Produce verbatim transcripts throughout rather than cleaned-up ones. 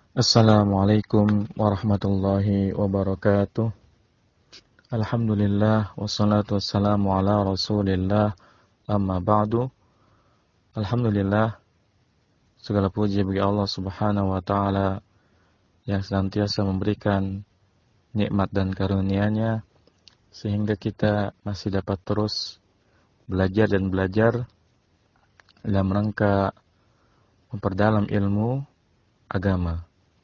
Assalamualaikum warahmatullahi wabarakatuh. Alhamdulillah wassalatu wassalamu ala Rasulillah, amma ba'du. Alhamdulillah, segala puji bagi Allah Subhanahu wa taala yang senantiasa memberikan nikmat dan karunia-Nya sehingga kita masih dapat terus belajar dan belajar dalam rangka memperdalam ilmu agama.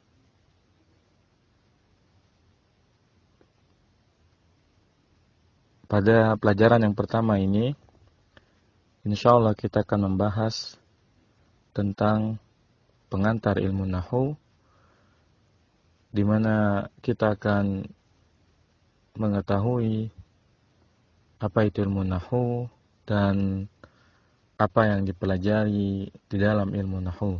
Pada pelajaran yang pertama ini, insya Allah kita akan membahas tentang pengantar ilmu Nahwu, di mana kita akan mengetahui apa itu ilmu Nahwu dan apa yang dipelajari di dalam ilmu Nahwu.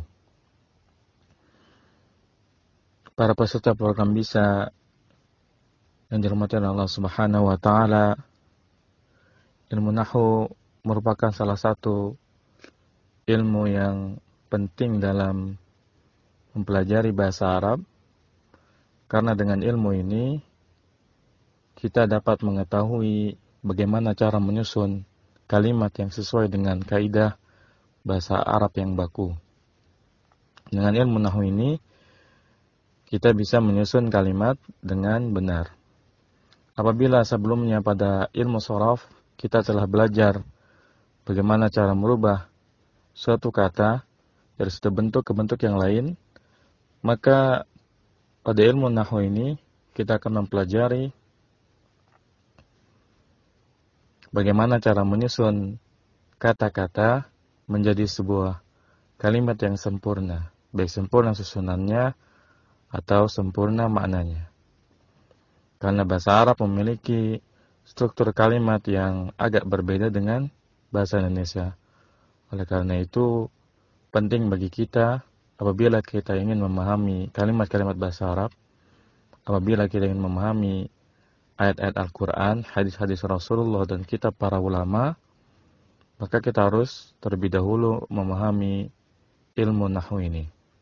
Para peserta program Bisa yang dirahmati Allah Subhanahu wa taala, ilmu Nahwu merupakan salah satu ilmu yang penting dalam mempelajari bahasa Arab, karena dengan ilmu ini kita dapat mengetahui bagaimana cara menyusun kalimat yang sesuai dengan kaidah bahasa Arab yang baku. Dengan ilmu Nahwu ini kita bisa menyusun kalimat dengan benar. Apabila sebelumnya pada ilmu sharaf kita telah belajar bagaimana cara merubah suatu kata dari satu bentuk ke bentuk yang lain, maka pada ilmu Nahwu ini kita akan mempelajari bagaimana cara menyusun kata-kata menjadi sebuah kalimat yang sempurna, baik sempurna susunannya atau sempurna maknanya. Karena bahasa Arab memiliki struktur kalimat yang agak berbeda dengan bahasa Indonesia. Oleh karena itu, penting bagi kita apabila kita ingin memahami kalimat-kalimat bahasa Arab, apabila kita ingin memahami ayat-ayat Al-Quran, hadis-hadis Rasulullah dan kitab para ulama, maka kita harus terlebih dahulu memahami ilmu Nahwu ini.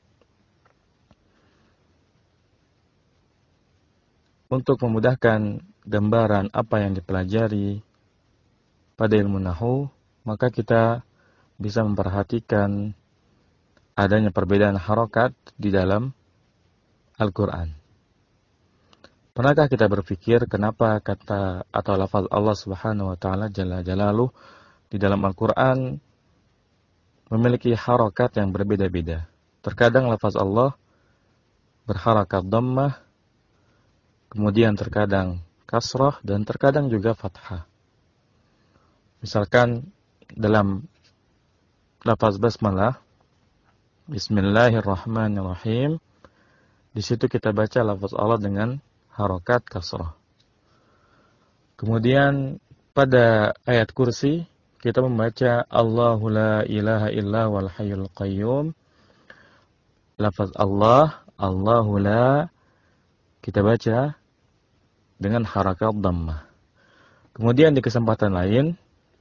Untuk memudahkan gambaran apa yang dipelajari pada ilmu Nahwu, maka kita bisa memperhatikan adanya perbedaan harokat di dalam Al-Quran. Pernahkah kita berpikir kenapa kata atau lafaz Allah Subhanahu wa taala Jalla Jalaluh di dalam Al-Quran memiliki harokat yang berbeda-beda? Terkadang lafaz Allah berharakat dhammah, kemudian terkadang kasrah, dan terkadang juga fathah. Misalkan dalam lafaz basmalah, Bismillahirrahmanirrahim, di situ kita baca lafaz Allah dengan harokat kasrah. Kemudian pada ayat kursi kita membaca Allahu la ilaha illa wal hayyul qayyum. Lafaz Allah, Allahu la, kita baca dengan harakat dhammah. Kemudian di kesempatan lain,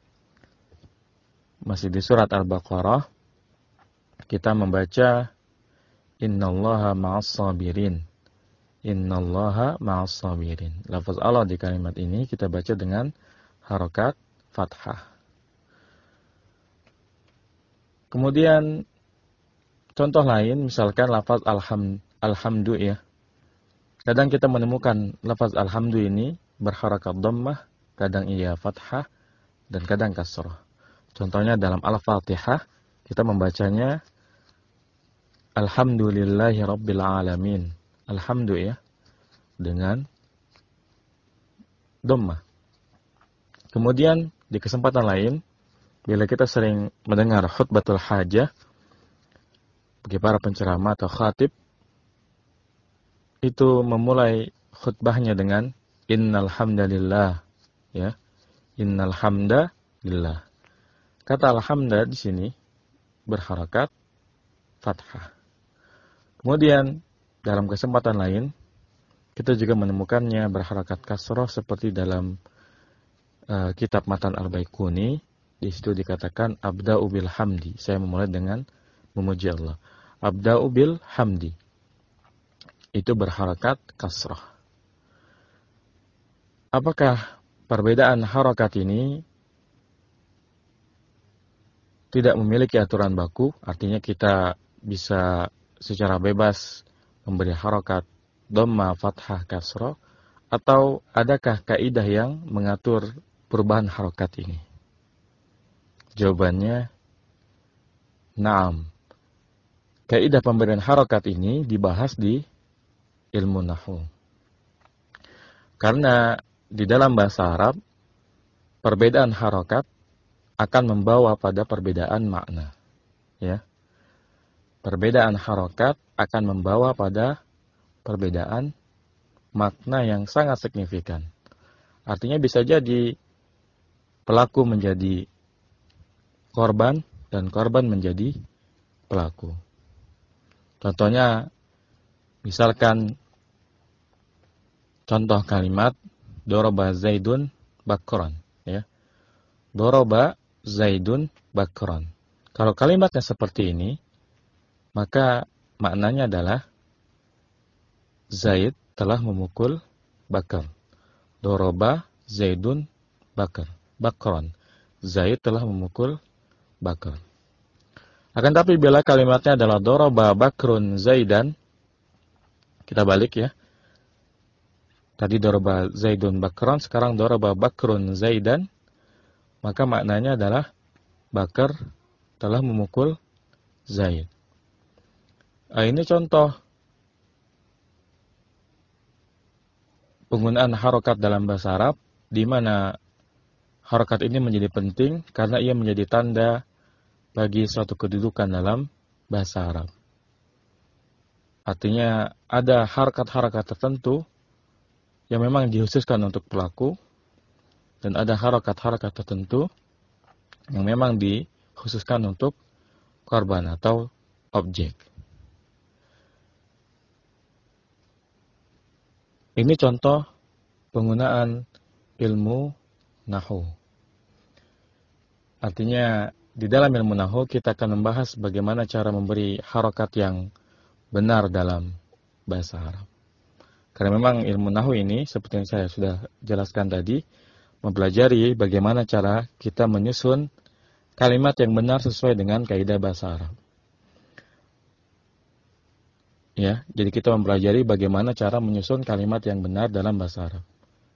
masih di surat Al-Baqarah, kita membaca Innallaha ma'as sabirin. Innallaha ma'as sabirin. Lafaz Allah di kalimat ini kita baca dengan harakat fathah. Kemudian contoh lain, misalkan lafaz alham, alhamdu ya. Kadang kita menemukan lafaz alhamdu ini berharakat dhammah, kadang ia fathah, dan kadang kasrah. Contohnya dalam Al-Fatihah, kita membacanya Alhamdulillahi Rabbil Alamin. Alhamdu ya, dengan dhammah. Kemudian di kesempatan lain, bila kita sering mendengar khutbatul hajah bagi para penceramah atau khatib, itu memulai khutbahnya dengan Innal hamdalillah, ya. Innal hamdalillah. Kata alhamda di sini berharakat fathah. Kemudian dalam kesempatan lain kita juga menemukannya berharakat kasrah seperti dalam uh, kitab Matan Al-Baiquni. Di situ dikatakan abda'u bil hamdi. Saya memulai dengan memuji Allah. Abda'u bil hamdi. itu berharakat kasrah. Apakah perbedaan harakat ini tidak memiliki aturan baku, artinya kita bisa secara bebas memberi harakat dhamma, fathah, kasrah, atau adakah kaidah yang mengatur perubahan harakat ini? Jawabannya, na'am. Kaidah pemberian harakat ini dibahas di ilmu nahwu. Karena di dalam bahasa Arab, perbedaan harakat akan membawa pada perbedaan makna. Ya. Perbedaan harakat akan membawa pada perbedaan makna yang sangat signifikan. Artinya bisa jadi pelaku menjadi korban dan korban menjadi pelaku. Contohnya, misalkan contoh kalimat doroba Zaidun bakron, ya. Doroba Zaidun bakron. Kalau kalimatnya seperti ini, maka maknanya adalah Zaid telah memukul Bakar. Doroba Zaidun Bakar. Bakron. Zaid telah memukul Bakar. Akan tapi bila kalimatnya adalah doroba Bakrun Zaidan, kita balik ya. Tadi doroba Zaidun Bakron, sekarang doroba Bakrun Zaidan, maka maknanya adalah Bakar telah memukul Zaid. Nah, ini contoh penggunaan harokat dalam bahasa Arab, di mana harokat ini menjadi penting karena ia menjadi tanda bagi suatu kedudukan dalam bahasa Arab. Artinya ada harokat-harokat tertentu yang memang dikhususkan untuk pelaku, dan ada harokat-harokat tertentu yang memang dikhususkan untuk korban atau objek. Ini contoh penggunaan ilmu nahwu. Artinya di dalam ilmu nahwu kita akan membahas bagaimana cara memberi harokat yang benar dalam bahasa Arab. Karena memang ilmu nahwu ini seperti yang saya sudah jelaskan tadi, mempelajari bagaimana cara kita menyusun kalimat yang benar sesuai dengan kaidah bahasa Arab. Ya, jadi kita mempelajari bagaimana cara menyusun kalimat yang benar dalam bahasa Arab.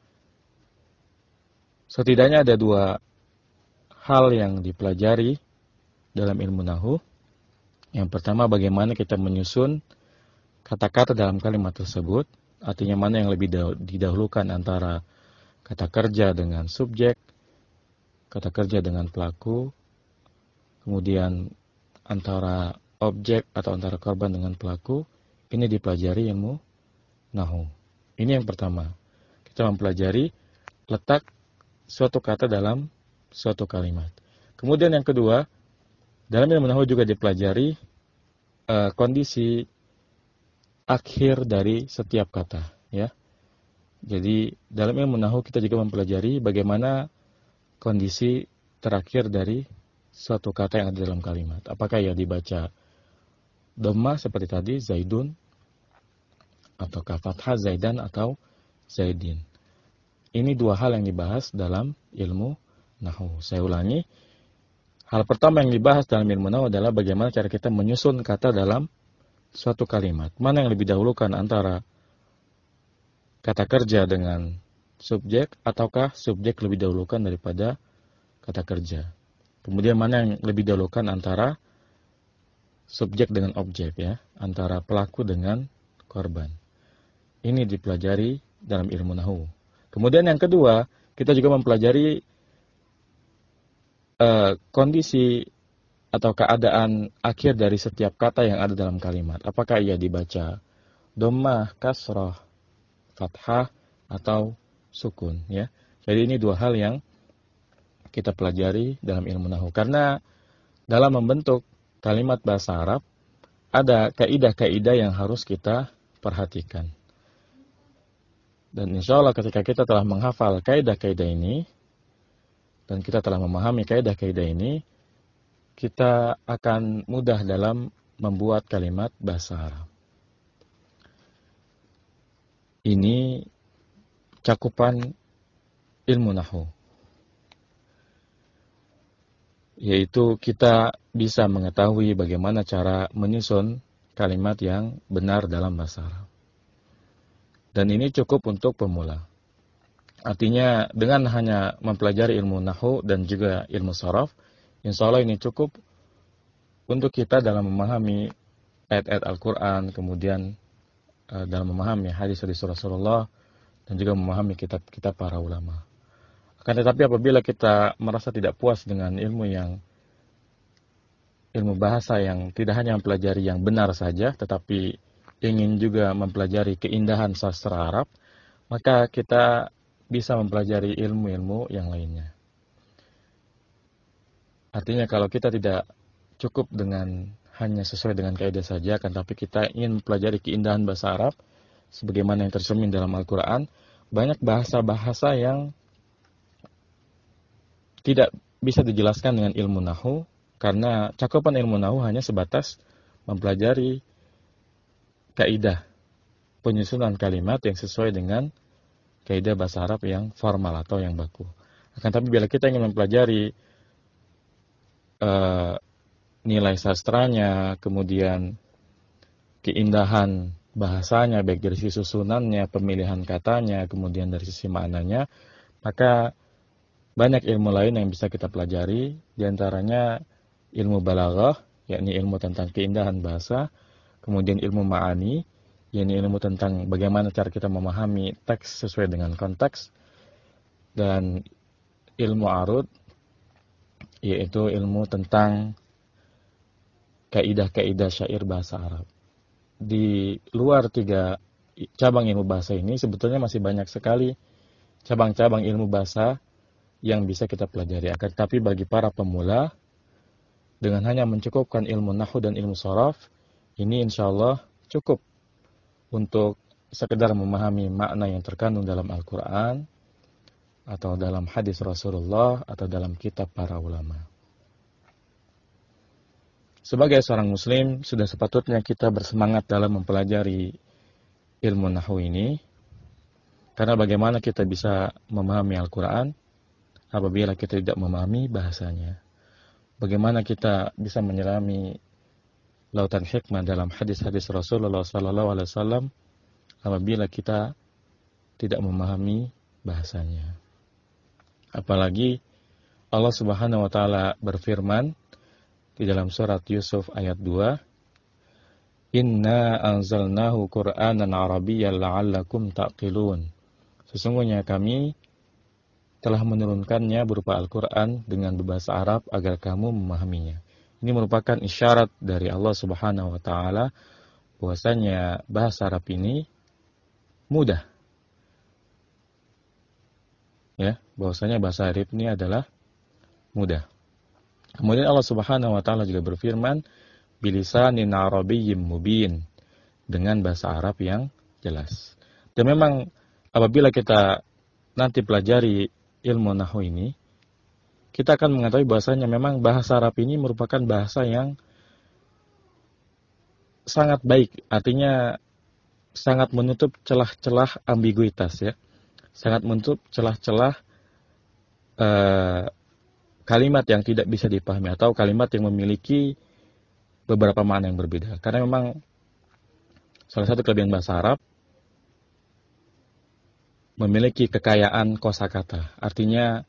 Setidaknya ada dua hal yang dipelajari dalam ilmu nahwu. Yang pertama, bagaimana kita menyusun kata-kata dalam kalimat tersebut, artinya mana yang lebih didahulukan antara kata kerja dengan subjek, kata kerja dengan pelaku, kemudian antara objek atau antara korban dengan pelaku. Ini dipelajari ilmu nahwu. Ini yang pertama. Kita mempelajari letak suatu kata dalam suatu kalimat. Kemudian yang kedua, dalam ilmu nahwu juga dipelajari uh, kondisi akhir dari setiap kata, ya. Jadi dalam ilmu nahwu kita juga mempelajari bagaimana kondisi terakhir dari suatu kata yang ada dalam kalimat. Apakah ia dibaca dhamma seperti tadi, Zaidun, atau fathah Zaidan atau Zaidin. Ini dua hal yang dibahas dalam ilmu nahwu. Saya ulangi. Hal pertama yang dibahas dalam ilmu nahwu adalah bagaimana cara kita menyusun kata dalam suatu kalimat. Mana yang lebih dahulukan antara kata kerja dengan subjek, ataukah subjek lebih dahulukan daripada kata kerja. Kemudian mana yang lebih dahulukan antara subjek dengan objek, ya, antara pelaku dengan korban. Ini dipelajari dalam ilmu nahwu. Kemudian yang kedua, kita juga mempelajari uh, kondisi atau keadaan akhir dari setiap kata yang ada dalam kalimat. Apakah ia dibaca dhammah, kasrah, fathah, atau sukun, ya. Jadi ini dua hal yang kita pelajari dalam ilmu nahwu. Karena dalam membentuk kalimat bahasa Arab, ada kaidah-kaidah yang harus kita perhatikan. Dan insya Allah ketika kita telah menghafal kaidah-kaidah ini, dan kita telah memahami kaidah-kaidah ini, kita akan mudah dalam membuat kalimat bahasa Arab. cakupan ilmu nahwu, yaitu kita bisa mengetahui bagaimana cara menyusun kalimat yang benar dalam bahasa Arab. Dan ini cukup untuk pemula. Artinya dengan hanya mempelajari ilmu nahwu dan juga ilmu sharaf, insya Allah ini cukup untuk kita dalam memahami ayat-ayat Al-Quran, kemudian uh, dalam memahami hadis-hadis Rasulullah, dan juga memahami kitab-kitab para ulama. Akan tetapi apabila kita merasa tidak puas dengan ilmu yang ilmu bahasa yang tidak hanya mempelajari yang benar saja, tetapi ingin juga mempelajari keindahan sastra Arab, maka kita bisa mempelajari ilmu-ilmu yang lainnya. Artinya kalau kita tidak cukup dengan hanya sesuai dengan kaidah saja, kan tapi kita ingin mempelajari keindahan bahasa Arab, sebagaimana yang tercermin dalam Al-Quran, banyak bahasa-bahasa yang tidak bisa dijelaskan dengan ilmu nahwu, karena cakupan ilmu nahwu hanya sebatas mempelajari kaidah penyusunan kalimat yang sesuai dengan kaidah bahasa Arab yang formal atau yang baku. Akan tapi bila kita ingin mempelajari uh, nilai sastranya, kemudian keindahan bahasanya, baik dari sisi susunannya, pemilihan katanya, kemudian dari sisi maknanya, maka banyak ilmu lain yang bisa kita pelajari, diantaranya ilmu balaghah, yakni ilmu tentang keindahan bahasa, kemudian ilmu ma'ani, yakni ilmu tentang bagaimana cara kita memahami teks sesuai dengan konteks, dan ilmu arud, yaitu ilmu tentang kaidah-kaidah syair bahasa Arab. Di luar tiga cabang ilmu bahasa ini, sebetulnya masih banyak sekali cabang-cabang ilmu bahasa yang bisa kita pelajari. Akan tetapi bagi para pemula, dengan hanya mencukupkan ilmu nahwu dan ilmu sharaf, ini insya Allah cukup untuk sekedar memahami makna yang terkandung dalam Al-Quran, atau dalam hadis Rasulullah, atau dalam kitab para ulama. Sebagai seorang muslim, sudah sepatutnya kita bersemangat dalam mempelajari ilmu nahwu ini, karena bagaimana kita bisa memahami Al-Quran apabila kita tidak memahami bahasanya. Bagaimana kita bisa menyelami lautan hikmah dalam hadis-hadis Rasulullah sallallahu alaihi wasallam apabila kita tidak memahami bahasanya. Apalagi Allah Subhanahu wa taala berfirman di dalam surat Yusuf ayat dua, "Inna anzalnahu Qur'anan Arabiyyan la'allakum ta'qilun." Sesungguhnya kami telah menurunkannya berupa Al-Quran dengan berbahasa Arab agar kamu memahaminya. Ini merupakan isyarat dari Allah Subhanahu wa taala bahwasanya bahasa Arab ini mudah. Ya, bahwasanya bahasa Arab ini adalah mudah. Kemudian Allah Subhanahu wa taala juga berfirman, bilisanin arabiyyin mubin, dengan bahasa Arab yang jelas. Dan memang apabila kita nanti pelajari ilmu nahwu ini, kita akan mengetahui bahasanya memang bahasa Arab ini merupakan bahasa yang sangat baik, artinya sangat menutup celah-celah ambiguitas, ya, sangat menutup celah-celah uh, kalimat yang tidak bisa dipahami atau kalimat yang memiliki beberapa makna yang berbeda. Karena memang salah satu kelebihan bahasa Arab memiliki kekayaan kosakata. Artinya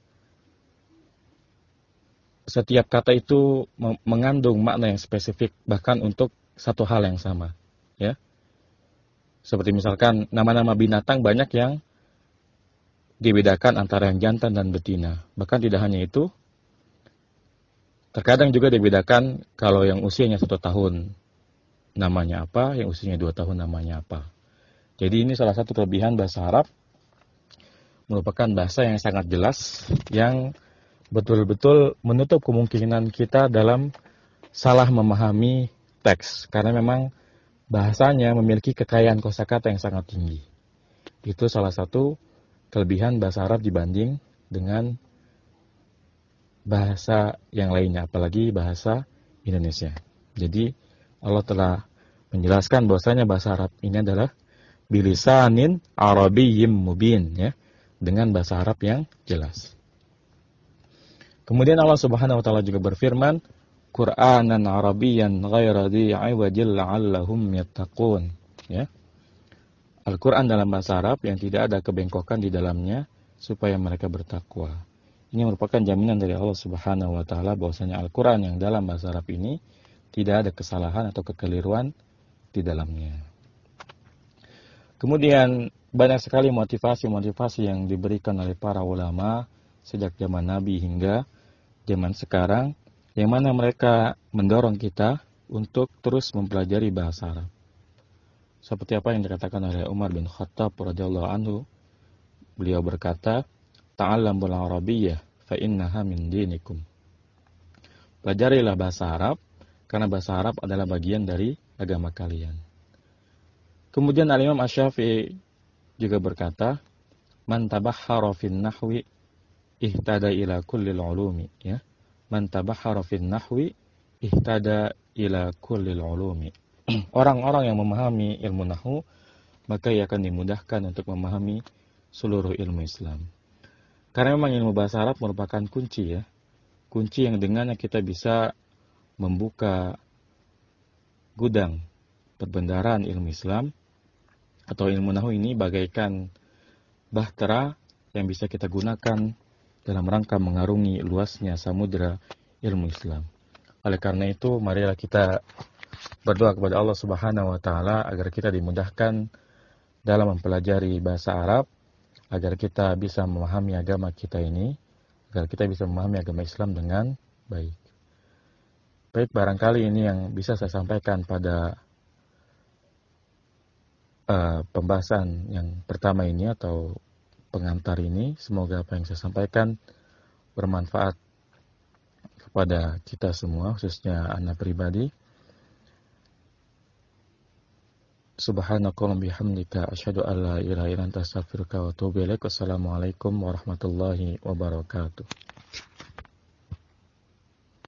setiap kata itu mengandung makna yang spesifik bahkan untuk satu hal yang sama, ya. Seperti misalkan nama-nama binatang banyak yang dibedakan antara yang jantan dan betina. Bahkan tidak hanya itu, terkadang juga dibedakan kalau yang usianya satu tahun namanya apa, yang usianya dua tahun namanya apa. Jadi ini salah satu kelebihan bahasa Arab, merupakan bahasa yang sangat jelas, yang betul-betul menutup kemungkinan kita dalam salah memahami teks. Karena memang bahasanya memiliki kekayaan kosakata yang sangat tinggi. Itu salah satu kelebihan bahasa Arab dibanding dengan bahasa yang lainnya, apalagi bahasa Indonesia. Jadi Allah telah menjelaskan bahwasanya bahasa Arab ini adalah bilisanin arabiyyin mubin, ya, dengan bahasa Arab yang jelas. Kemudian Allah Subhanahu wa taala juga berfirman, Qur'anan Arabiyyan ghaira dhi 'iwajin la'allahum yattaqun. Ya. Al-Qur'an dalam bahasa Arab yang tidak ada kebengkokan di dalamnya supaya mereka bertakwa. Ini merupakan jaminan dari Allah Subhanahu wa taala bahwasanya Al-Qur'an yang dalam bahasa Arab ini tidak ada kesalahan atau kekeliruan di dalamnya. Kemudian banyak sekali motivasi-motivasi yang diberikan oleh para ulama sejak zaman Nabi hingga zaman sekarang, yang mana mereka mendorong kita untuk terus mempelajari bahasa Arab. Seperti apa yang dikatakan oleh Umar bin Khattab radhiyallahu anhu, beliau berkata, "Ta'allamul Arabiyyah fa innaha min dinikum." Pelajarilah bahasa Arab karena bahasa Arab adalah bagian dari agama kalian. Kemudian Al-Imam Asy-Syafi'i juga berkata, "Man tabahhara fin nahwi ihtada ila kullil ulumi." Ya. Man tabahhara fin nahwi ihtada ila kullil ulumi. Orang-orang yang memahami ilmu nahwu, maka ia akan dimudahkan untuk memahami seluruh ilmu Islam. Karena memang ilmu bahasa Arab merupakan kunci ya. Kunci yang dengannya kita bisa membuka gudang perbendaharaan ilmu Islam, atau ilmu nahwu ini bagaikan bahtera yang bisa kita gunakan dalam rangka mengarungi luasnya samudera ilmu Islam. Oleh karena itu, marilah kita berdoa kepada Allah Subhanahu wa taala agar kita dimudahkan dalam mempelajari bahasa Arab, agar kita bisa memahami agama kita ini, agar kita bisa memahami agama Islam dengan baik. Baik, barangkali ini yang bisa saya sampaikan pada uh, pembahasan yang pertama ini atau pengantar ini. Semoga apa yang saya sampaikan bermanfaat kepada kita semua, khususnya anak pribadi. Subhanakallahumma bihamdika asyhadu an la ilaha illa anta astaghfiruka wa atubu ilaik. Wassalamualaikum warahmatullahi wabarakatuh.